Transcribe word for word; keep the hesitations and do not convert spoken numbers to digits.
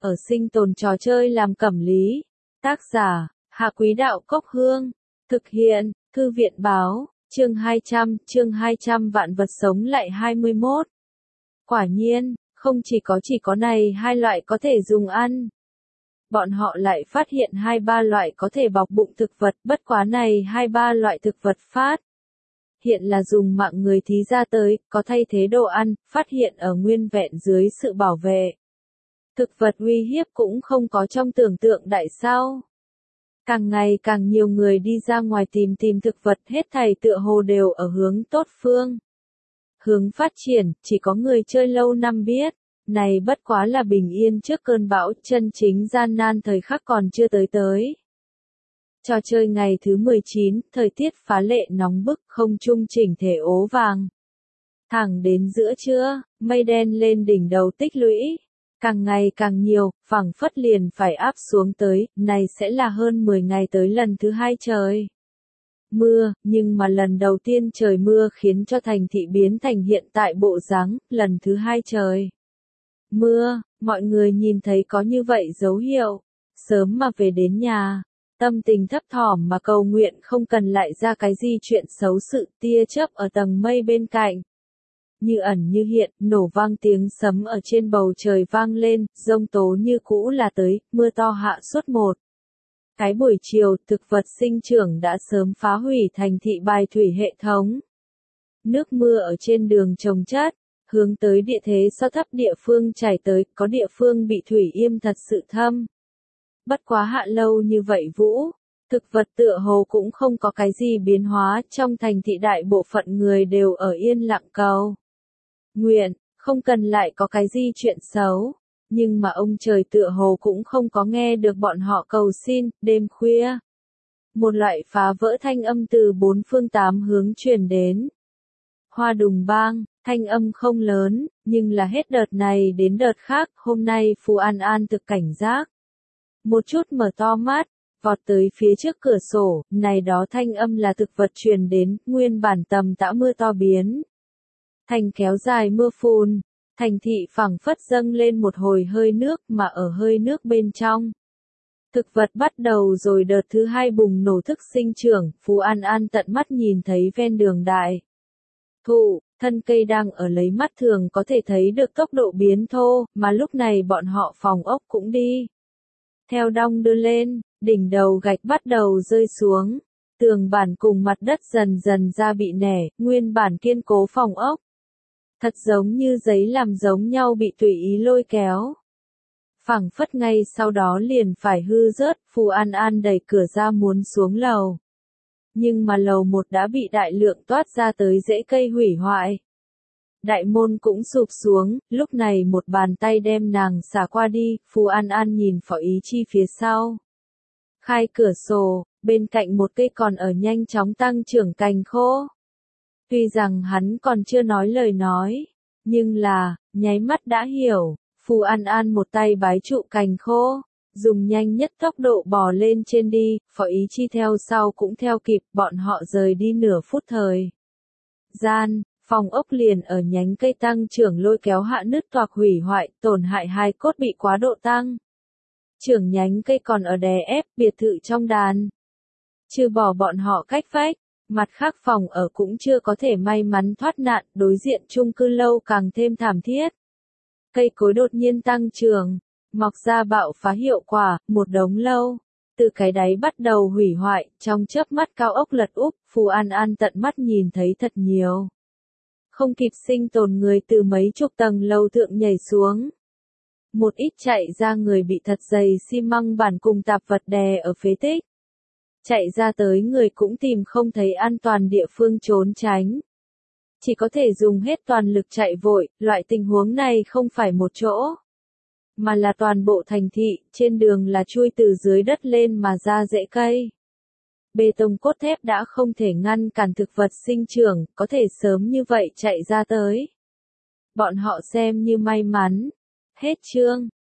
ở sinh tồn trò chơi làm cẩm lý. Tác giả, Hạ Quý Đạo Cốc Hương. Thực hiện, Thư viện Báo, chương hai trăm, chương hai trăm vạn vật sống lại hai mươi mốt. Quả nhiên, không chỉ có chỉ có này hai loại có thể dùng ăn. Bọn họ lại phát hiện hai ba loại có thể bọc bụng thực vật, bất quá này hai ba loại thực vật phát. Hiện là dùng mạng người thí ra tới, có thay thế đồ ăn, phát hiện ở nguyên vẹn dưới sự bảo vệ. Thực vật uy hiếp cũng không có trong tưởng tượng đại sao. Càng ngày càng nhiều người đi ra ngoài tìm tìm thực vật, hết thảy tựa hồ đều ở hướng tốt phương. Hướng phát triển, chỉ có người chơi lâu năm biết. Này bất quá là bình yên trước cơn bão, chân chính gian nan thời khắc còn chưa tới tới. Trò chơi ngày thứ mười chín, thời tiết phá lệ nóng bức, không trung chỉnh thể ố vàng. Thẳng đến giữa trưa, mây đen lên đỉnh đầu tích lũy. Càng ngày càng nhiều, phẳng phất liền phải áp xuống tới, này sẽ là hơn mười ngày tới lần thứ hai trời. Mưa, nhưng mà lần đầu tiên trời mưa khiến cho thành thị biến thành hiện tại bộ dáng, lần thứ hai trời. Mưa, mọi người nhìn thấy có như vậy dấu hiệu, sớm mà về đến nhà, tâm tình thấp thỏm mà cầu nguyện không cần lại ra cái gì chuyện xấu sự, tia chớp ở tầng mây bên cạnh. Như ẩn như hiện, nổ vang tiếng sấm ở trên bầu trời vang lên, giông tố như cũ là tới, mưa to hạ suốt một. Cái buổi chiều, thực vật sinh trưởng đã sớm phá hủy thành thị bài thủy hệ thống. Nước mưa ở trên đường trồng chất, hướng tới địa thế so thấp địa phương chảy tới, có địa phương bị thủy yêm thật sự thâm. Bất quá hạ lâu như vậy vũ, thực vật tựa hồ cũng không có cái gì biến hóa, trong thành thị đại bộ phận người đều ở yên lặng cầu nguyện, không cần lại có cái gì chuyện xấu. Nhưng mà ông trời tựa hồ cũng không có nghe được bọn họ cầu xin. Đêm khuya, một loại phá vỡ thanh âm từ bốn phương tám hướng truyền đến. Hoa đùng bang, thanh âm không lớn, nhưng là hết đợt này đến đợt khác, hôm nay Phù An An thực cảnh giác. Một chút mở to mắt, vọt tới phía trước cửa sổ, này đó thanh âm là thực vật truyền đến, nguyên bản tầm tã mưa to biến thành kéo dài mưa phùn. Thành thị phẳng phất dâng lên một hồi hơi nước, mà ở hơi nước bên trong. Thực vật bắt đầu rồi đợt thứ hai bùng nổ thức sinh trưởng, Phù An An tận mắt nhìn thấy ven đường đại thụ, thân cây đang ở lấy mắt thường có thể thấy được tốc độ biến thô, mà lúc này bọn họ phòng ốc cũng đi. Theo đong đưa lên, đỉnh đầu gạch bắt đầu rơi xuống, tường bản cùng mặt đất dần dần ra bị nẻ, nguyên bản kiên cố phòng ốc. Thật giống như giấy làm giống nhau bị tùy ý lôi kéo. Phẳng phất ngay sau đó liền phải hư rớt, Phù An An đẩy cửa ra muốn xuống lầu. Nhưng mà lầu một đã bị đại lượng toát ra tới rễ cây hủy hoại. Đại môn cũng sụp xuống, lúc này một bàn tay đem nàng xả qua đi, Phù An An nhìn Phó Ý Chi phía sau. Khai cửa sổ, bên cạnh một cây còn ở nhanh chóng tăng trưởng cành khô. Tuy rằng hắn còn chưa nói lời nói, nhưng là, nháy mắt đã hiểu, Phù An An một tay bái trụ cành khô, dùng nhanh nhất tốc độ bò lên trên đi, Phó Ý Chi theo sau cũng theo kịp, bọn họ rời đi nửa phút thời gian, phòng ốc liền ở nhánh cây tăng trưởng lôi kéo hạ nứt toạc hủy hoại, tổn hại hai cốt bị quá độ tăng. Trưởng nhánh cây còn ở đè ép, biệt thự trong đàn. Trừ bỏ bọn họ cách vách. Mặt khác phòng ở cũng chưa có thể may mắn thoát nạn, đối diện chung cư lâu càng thêm thảm thiết. Cây cối đột nhiên tăng trưởng, mọc ra bạo phá hiệu quả, một đống lâu. Từ cái đáy bắt đầu hủy hoại, trong chớp mắt cao ốc lật úp, Phù An An tận mắt nhìn thấy thật nhiều. Không kịp sinh tồn người từ mấy chục tầng lâu thượng nhảy xuống. Một ít chạy ra người bị thật dày xi măng bản cùng tạp vật đè ở phế tích. Chạy ra tới người cũng tìm không thấy an toàn địa phương trốn tránh. Chỉ có thể dùng hết toàn lực chạy vội, loại tình huống này không phải một chỗ. Mà là toàn bộ thành thị, trên đường là chui từ dưới đất lên mà ra rễ cây. Bê tông cốt thép đã không thể ngăn cản thực vật sinh trưởng, có thể sớm như vậy chạy ra tới. Bọn họ xem như may mắn. Hết chương.